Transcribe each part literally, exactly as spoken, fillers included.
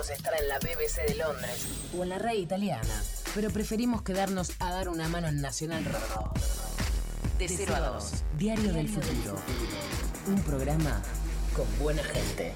podríamos estar en la B B C de Londres o en la RAI italiana, pero preferimos quedarnos a dar una mano en Nacional Rock. De cero a dos, Diario del Futuro. Un programa con buena gente.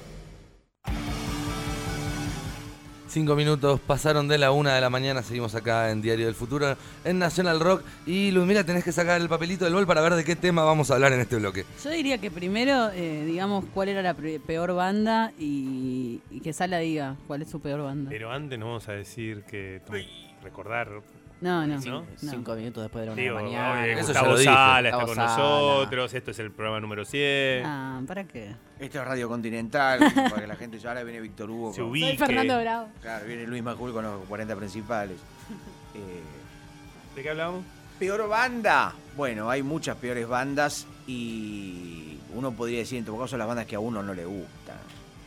Cinco minutos pasaron de la una de la mañana, seguimos acá en Diario del Futuro, en Nacional Rock. Y Ludmila, tenés que sacar el papelito del bol para ver de qué tema vamos a hablar en este bloque. Yo diría que primero, eh, digamos, cuál era la peor banda y, y que Sala diga cuál es su peor banda. Pero antes no vamos a decir que recordar. No, no. ¿no? Cinco, no. Cinco minutos después de la una Digo, de la mañana. oye, Eso Gustavo ya lo dije. Sala está Gustavo con Sala. nosotros, esto es el programa número cien. Ah, ¿para qué? Esto es Radio Continental, para que la gente ya ahora viene Víctor Hugo. Se con- ubique. Soy Fernando Bravo. Claro, viene Luis Majul con los cuarenta principales. Eh, ¿De qué hablamos? ¿Peor banda? Bueno, hay muchas peores bandas y uno podría decir en todo caso las bandas que a uno no le gustan.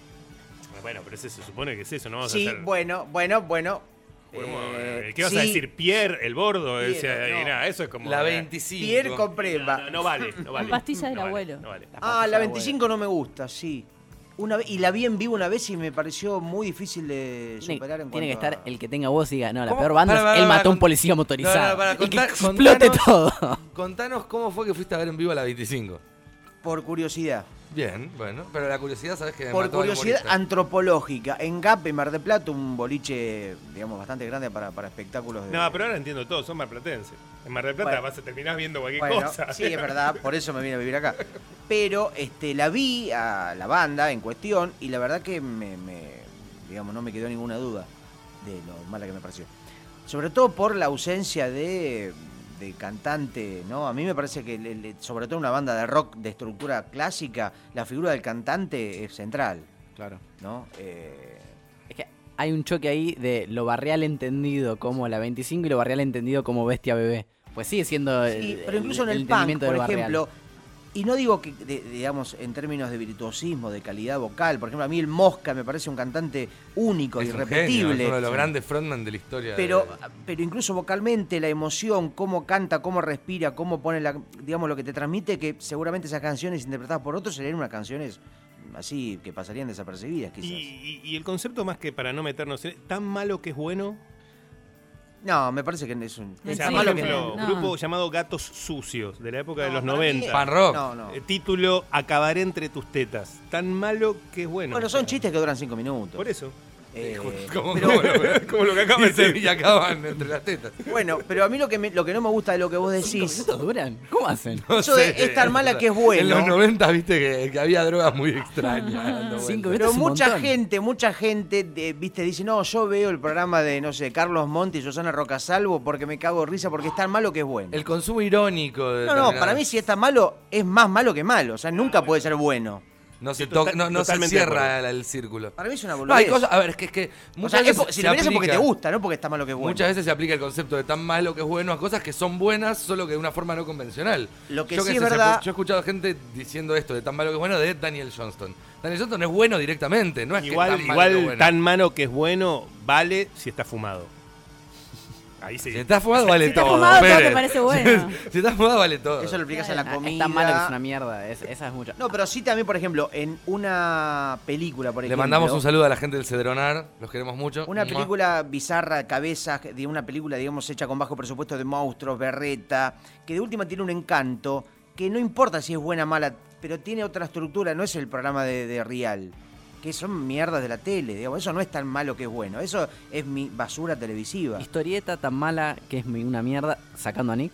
Bueno, pero ese se supone que es eso, no vamos Sí, a hacer... bueno, bueno, bueno. Podemos- eh, ¿Qué vas sí, a decir? Pierre, el bordo. Pierre, o sea, y no. nada, eso es como... La eh, veinticinco. Pierre con No, Prema. no, no vale, no vale. La pastilla del No vale, abuelo. no vale. Ah, la veinticinco no me gusta, sí. Una vez, y la vi en vivo una vez y me pareció muy difícil de Tiene, superar en tiene que cuanto a- estar el que tenga voz y diga, no, la ¿Cómo? peor banda Para, es para, él para, mató a un con- policía motorizado. No, no, para, y que contar- explote contanos- todo. Contanos cómo fue que fuiste a ver en vivo a la veinticinco. Por curiosidad. Bien, bueno, pero la curiosidad, ¿sabes que me Por mató al curiosidad humorista? antropológica. En G A P, en Mar del Plata, un boliche, digamos, bastante grande para, para espectáculos de... No, pero ahora entiendo todo, son marplatenses. En Mar del Plata Bueno. vas a terminar viendo cualquier Bueno, cosa. sí, es verdad, por eso me vine a vivir acá. Pero este, la vi a la banda en cuestión y la verdad que me, me- digamos, no me quedó ninguna duda de lo mala que me pareció. Sobre todo por la ausencia de, de cantante, ¿no? A mí me parece que, el- el- sobre todo en una banda de rock de estructura clásica, la figura del cantante es central, Claro. ¿no? Eh, Es que hay un choque ahí de lo barrial entendido como la veinticinco y lo barrial entendido como Bestia Bebé. Pues sigue siendo el, Sí, pero incluso en el, punk, entendimiento por del barrial. ejemplo, y no digo que, de- digamos, en términos de virtuosismo, de calidad vocal, por ejemplo, a mí el Mosca me parece un cantante único, Es un irrepetible. genio, es uno de los Sí. grandes frontman de la historia. Pero, de- pero incluso vocalmente, la emoción, cómo canta, cómo respira, cómo pone la, digamos, lo que te transmite, que seguramente esas canciones interpretadas por otros serían unas canciones así que pasarían desapercibidas, Y, quizás. y- y el concepto más que para no meternos en... ¿Tan malo que es bueno? No, me parece que es un... O es sea, Sí, por malo que ejemplo, no. grupo llamado Gatos Sucios, de la época de No, los para mí- noventa. Pan rock. No, no. Eh, título, Acabaré entre tus tetas. Tan malo que es bueno. Bueno, O son sea, chistes que duran cinco minutos. Por eso. Eh, como, pero- como lo, Como lo que acaba de decir. y acaban entre las tetas. Bueno, pero a mí lo que, me- lo que no me gusta de lo que vos ¿Cinco decís... minutos duran? ¿Cómo hacen? No Eso de- es tan mala que es bueno. En los noventa, viste que, que había drogas muy extrañas. dando Cinco vueltas. minutos. Pero es un mucha montón. gente, mucha gente, de- viste, dice, no, yo veo el programa de, no sé, Carlos Monti y Susana Rocasalvo porque me cago de risa porque es tan malo que es bueno. El consumo irónico. De No, no, determinadas- para mí si es tan malo, es más malo que malo. O sea, nunca puede ser bueno. No se, Sí, toca- total- no, no se totalmente de cierra acuerdo. el, el círculo. Para mí es una No, hay boludez. cosas, a ver, es que, es que O muchas sea, es veces po- si se lo miras es porque te aplica- gusta, no porque está malo que es bueno. Muchas veces se aplica el concepto de tan malo que es bueno a cosas que son buenas, solo que de una forma no convencional. Lo que yo sí qué es sé, se- verdad- Yo he escuchado gente diciendo esto de tan malo que es bueno de Daniel Johnston. Daniel Johnston es bueno directamente, no es Igual, que tan malo igual que es bueno. tan malo que es bueno, vale si está fumado. Ahí sí. Si estás fumado vale Si está todo. fumado, todo Pérez. te parece bueno. Si estás fumado vale todo. Eso lo explicas en la Ah, comida. es tan malo que es una mierda. Es- esa es mucho. No, pero sí también, por ejemplo, en una película, por Le ejemplo. mandamos un saludo a la gente del Cedronar, los queremos mucho. Una Mua. película bizarra, cabezas, de una película, digamos, hecha con bajo presupuesto de monstruos, berreta, que de última tiene un encanto, que no importa si es buena o mala, pero tiene otra estructura, no es el programa de, de Rial, que son mierdas de la tele, digamos, eso no es tan malo que es bueno, eso es mi basura televisiva. Historieta tan mala que es mi- una mierda, sacando a Nick.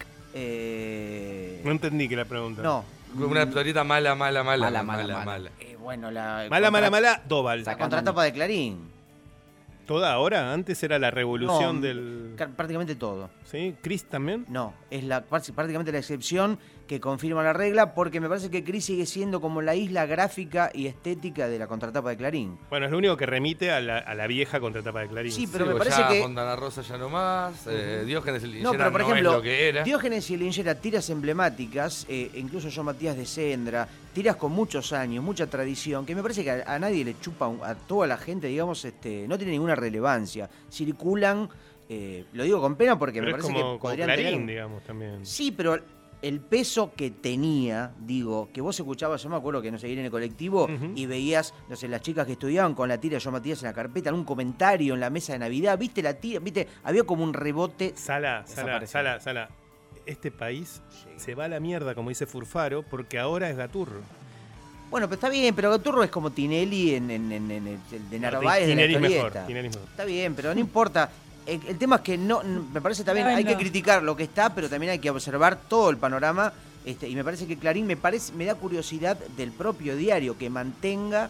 Eh, No entendí que la pregunta. no. Una historieta mala, mala, mala, Mala, mala, mala, mala. mala. Eh, bueno, la... Mala, mala, contra- mala, Doval. La contratapa de Clarín. ¿Toda ahora? Antes era la revolución No, del... ca- prácticamente todo. ¿Sí? ¿Chris también? No, es la prácticamente la excepción que confirma la regla, porque me parece que Cris sigue siendo como la isla gráfica y estética de la contratapa de Clarín. Bueno, es lo único que remite a la, a la vieja contratapa de Clarín. Sí, pero Sí, me pues parece ya que... Fontana Rosa ya no más, eh, Diógenes el No, Linchera pero por no ejemplo, es lo que era. Diógenes y Linchera, tiras emblemáticas, eh, incluso John Matías de Sendra, tiras con muchos años, mucha tradición, que me parece que a, a nadie le chupa, un- a toda la gente, digamos, este, no tiene ninguna relevancia. Circulan, eh, lo digo con pena porque Pero me es parece como, que como podrían Clarín, tener... digamos, también. Sí, pero el peso que tenía, digo, que vos escuchabas, yo me acuerdo que no sé, ir en el colectivo Ujú. y veías, no sé, las chicas que estudiaban con la tira de Yo Matías en la carpeta, algún comentario en la mesa de Navidad, viste la tira, viste, había como un rebote. Sala, Sala, Desapareció. Sala, Sala. Este país se va a la mierda, como dice Furfaro, porque ahora es Gaturro. Bueno, pero está bien, pero Gaturro es como Tinelli en, en, en, en el de Narváez de la Tinelli es mejor, historieta. Tinelli es mejor. Está bien, pero no importa. El, el tema es que no, n- me parece también, Ay, hay que no. criticar lo que está, pero también hay que observar todo el panorama. Este, y me parece que Clarín me parece, me da curiosidad del propio diario que mantenga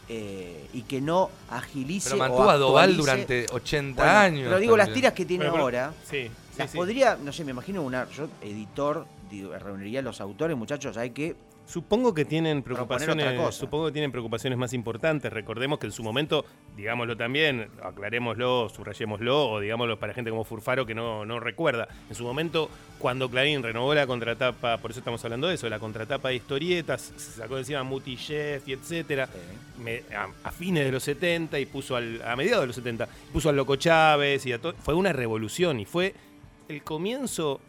eh, y que no agilice. Pero o mantuvo a Doval actualice. durante ochenta Bueno, años. Pero digo, las también. tiras que tiene Bueno, pero- ahora, Sí, sí, las sí. podría, no sé, me imagino una, yo editor, digo, reuniría a los autores, muchachos, hay que Supongo que tienen Proponer preocupaciones, otra cosa. supongo que tienen preocupaciones más importantes. Recordemos que en su momento, digámoslo también, aclarémoslo, subrayémoslo, o digámoslo para gente como Furfaro que no, no recuerda. En su momento, cuando Clarín renovó la contratapa, por eso estamos hablando de eso, la contratapa de historietas, se sacó de encima Muti Jeff y etcétera, me- a, a fines de los setenta y puso al, a mediados de los setenta, puso al Loco Chávez y a todo. Fue una revolución y fue el comienzo,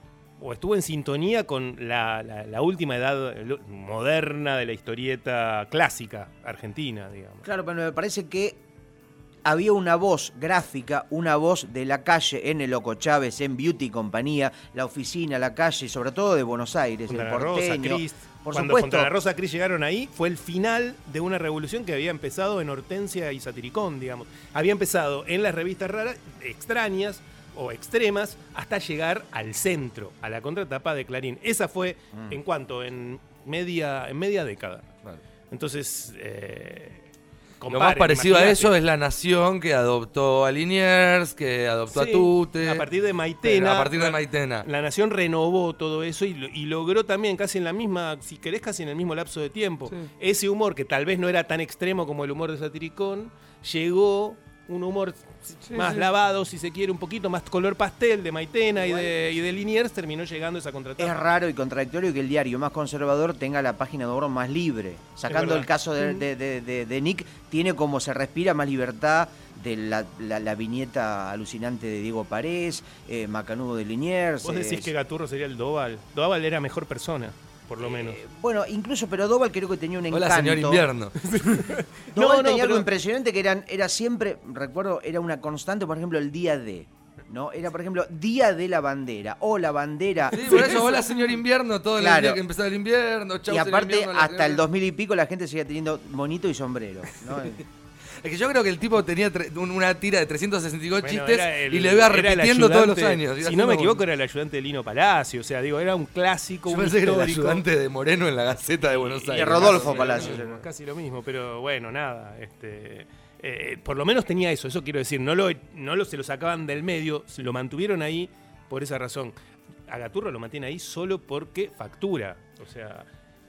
o estuvo en sintonía con la, la- la última edad lo- moderna de la historieta clásica argentina, digamos. Claro, pero me parece que había una voz gráfica, una voz de la calle en el Loco Chávez, en Beauty y Compañía, la oficina, la calle, sobre todo de Buenos Aires, Contra el la Rosa, porteño. Crist. Por Cuando supuesto. contra la Rosa Cris llegaron ahí, fue el final de una revolución que había empezado en Hortensia y Satiricón, digamos. Había empezado en las revistas raras, extrañas o extremas, hasta llegar al centro, a la contratapa de Clarín. Esa fue, Mm. en cuanto, en media, en media década. Claro. Entonces, eh, Lo más comparen, parecido a imaginate. eso es La Nación, que adoptó a Liniers, que adoptó Sí, a Tute. a partir de Maitena. Pero a partir de la- Maitena. La Nación renovó todo eso y, lo- y logró también casi en la misma, si querés, casi en el mismo lapso de tiempo. Sí. Ese humor, que tal vez no era tan extremo como el humor de Satiricón, llegó un humor más sí. lavado, si se quiere, un poquito más color pastel de Maitena y de, y de Liniers, terminó llegando esa Es contratapa. raro y contradictorio que el diario más conservador tenga la página de oro más libre. Sacando verdad. el caso de, de- de- de- de Nick, tiene como se respira más libertad de la, la- la viñeta alucinante de Diego Parés, eh, Macanudo de Liniers. Vos decís eh, que Gaturro sería el Doval. Doval era mejor persona, por lo menos. eh, bueno, incluso, pero Doval creo que tenía un encanto. Hola, señor Invierno. No, No, no, tenía algo pero- impresionante que eran, era siempre, recuerdo, era una constante, por ejemplo, el día de, ¿no? Era, por ejemplo, Día de la Bandera, o la bandera. Sí, por eso, hola, señor Invierno, todo Claro. el día que empezaba el invierno. Chau, Y señor aparte, invierno, la hasta el señora- dos mil y pico la gente seguía teniendo monito y sombrero, ¿no? Es que yo creo que el tipo tenía tre- un- una tira de trescientos sesenta y dos Bueno, chistes era el- y le iba era el repitiendo todos los ayudante- años. Iba Si no haciendo me como- equivoco, era el ayudante de Lino Palacio. O sea, digo, era un clásico, Yo un pensé que era el histórico. ayudante de Moreno en la Gaceta de Buenos Y Aires. Rodolfo Casi Palacios. lo mismo. Casi lo mismo, pero bueno, nada. Este, eh, por lo menos tenía eso, eso quiero decir. No lo, no lo se lo sacaban del medio, se lo mantuvieron ahí por esa razón. A Gaturro lo mantiene ahí solo porque factura. O sea,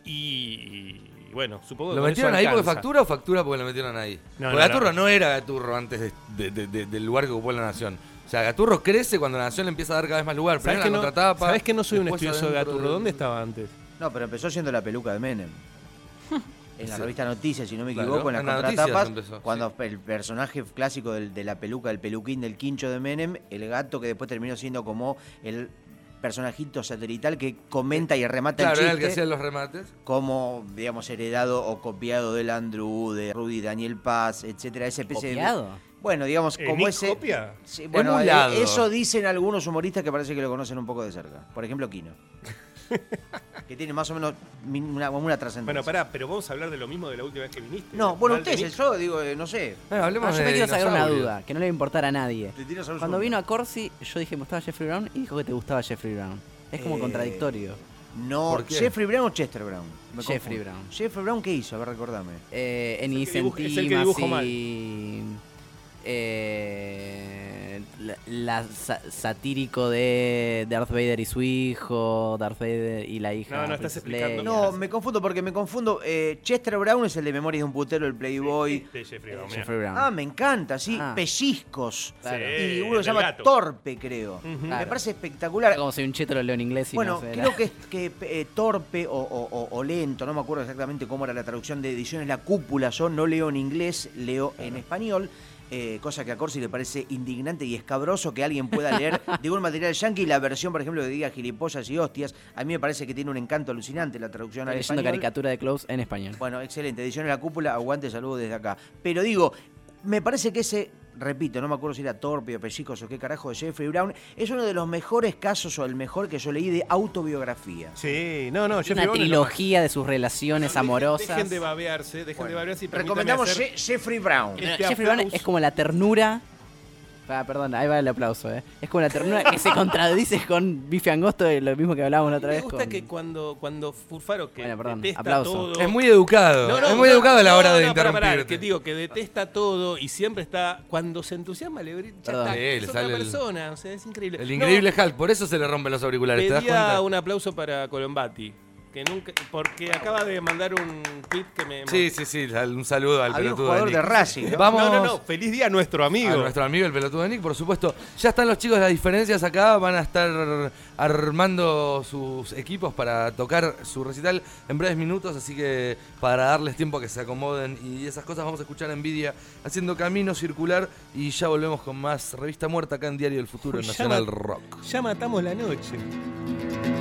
y, y bueno, supongo que ¿Lo con metieron eso ahí porque alcanza. factura o factura porque lo metieron ahí? No, porque no, Gaturro no. no. era Gaturro antes de- de- de- de- del lugar que ocupó la Nación. O sea, Gaturro crece cuando la Nación le empieza a dar cada vez más lugar. ¿Sabés Primero que, la no, contratapa. ¿Sabés que no soy un después estudioso de adentro Gaturro? del- ¿Dónde estaba antes? No, pero empezó siendo la peluca de Menem. En la Sí. revista Noticias, si no me Claro, equivoco, en las en las Noticias contratapas, empezó, cuando el personaje clásico del- de la peluca, el peluquín del quincho de Menem, el gato que después terminó siendo como el personajito satelital que comenta y remata Claro, el era el que chiste, hacía los remates. como, digamos, heredado o copiado del Andrew, de Rudy Daniel Paz, etcétera, ese especie de- ¿Copiado? Bueno, digamos, Eh, como ¿Nick ese... copia? Sí, bueno, eh, Emulado. eso dicen algunos humoristas que parece que lo conocen un poco de cerca. Por ejemplo, Kino. Que tiene más o menos mi- una, una trascendencia. Bueno, pará, pero vamos a hablar de lo mismo de la última vez que viniste. No, bueno, Mal de ustedes, Nick. yo digo, eh, no sé. Bueno, hablemos Ah, yo de me quiero sacar una dinosaurios. duda, que no le va a importar a nadie. De dinosaurios Cuando uno. vino a Corsi, yo dije, me gustaba Jeffrey Brown y dijo que te gustaba Jeffrey Brown. Es como Eh, contradictorio. No, ¿Por qué? ¿Jeffrey Brown o Chester Brown? Me Jeffrey confundo. Brown. ¿Jeffrey Brown qué hizo? A ver, recordame. Eh, en Es el que dibuja- es el que Icentima, dibujo mal. sí. Eh, la, la sa- satírico de Darth Vader y su hijo, Darth Vader y la hija. No, no, estás Princess explicando. Leia. No, me confundo porque me confundo. Eh, Chester Brown es el de Memorias de un putero, el Playboy. Este Jeffrey Brown, mirá. Jeffrey Brown. Ah, me encanta, sí. Ah. Pellizcos. Claro. Y uno del se llama gato. Torpe, creo. Ujú. Me Claro. parece espectacular. Como si un cheto lo leo en inglés y Bueno, no sé. creo que es que eh, torpe o, o- o- o lento, no me acuerdo exactamente cómo era la traducción de ediciones La Cúpula. Yo no leo en inglés, leo en español. Eh, cosa que a Corsi le parece indignante y escabroso que alguien pueda leer de un material yankee la versión, por ejemplo, que diga gilipollas y hostias. A mí me parece que tiene un encanto alucinante la traducción al Estoy leyendo español. caricatura de Close en español. Bueno, excelente. Edición en la cúpula, aguante, saludo desde acá. Pero digo, me parece que ese, repito, no me acuerdo si era Torpe o Pellizcos o qué carajo, de Jeffrey Brown, es uno de los mejores casos o el mejor que yo leí de autobiografía. Sí, no, no, Jeffrey Una Brown es lo trilogía de sus relaciones Dejen- amorosas. Dejen de babearse, dejen Bueno, de babearse y recomendamos permítanme hacer Je- Jeffrey Brown. este Jeffrey Brown aplauso. es como la ternura. Ah, perdón, ahí va el aplauso, ¿eh? Es como la ternura que se contradice con Bife Angosto, de lo mismo que hablábamos la otra Me vez. gusta con... que cuando, cuando Furfaro, que Bueno, perdón, detesta aplauso. todo... Es muy educado. No, no, es muy no, educado a la no, hora de no, pará, pará, interrumpirte. que digo, que detesta todo y siempre está... Cuando se entusiasma, le ya Perdón. está, Sí, le es otra sale el- persona, o sea, es increíble. El No, increíble Hulk, por eso se le rompen los auriculares, ¿te das pedía cuenta? un aplauso para Colombati, que nunca, porque acaba de mandar un tweet que me... Sí, sí, sí, un saludo al Había un pelotudo jugador de de Nick. Racing, ¿no? Vamos No, no, no, feliz día a nuestro amigo. a nuestro amigo el pelotudo de Nick, por supuesto. Ya están los chicos de las diferencias acá, van a estar armando sus equipos para tocar su recital en breves minutos, así que para darles tiempo a que se acomoden y esas cosas vamos a escuchar a Nvidia haciendo Camino Circular y ya volvemos con más Revista Muerta acá en Diario del Futuro en Ya Nacional ma- Rock. Ya matamos la noche.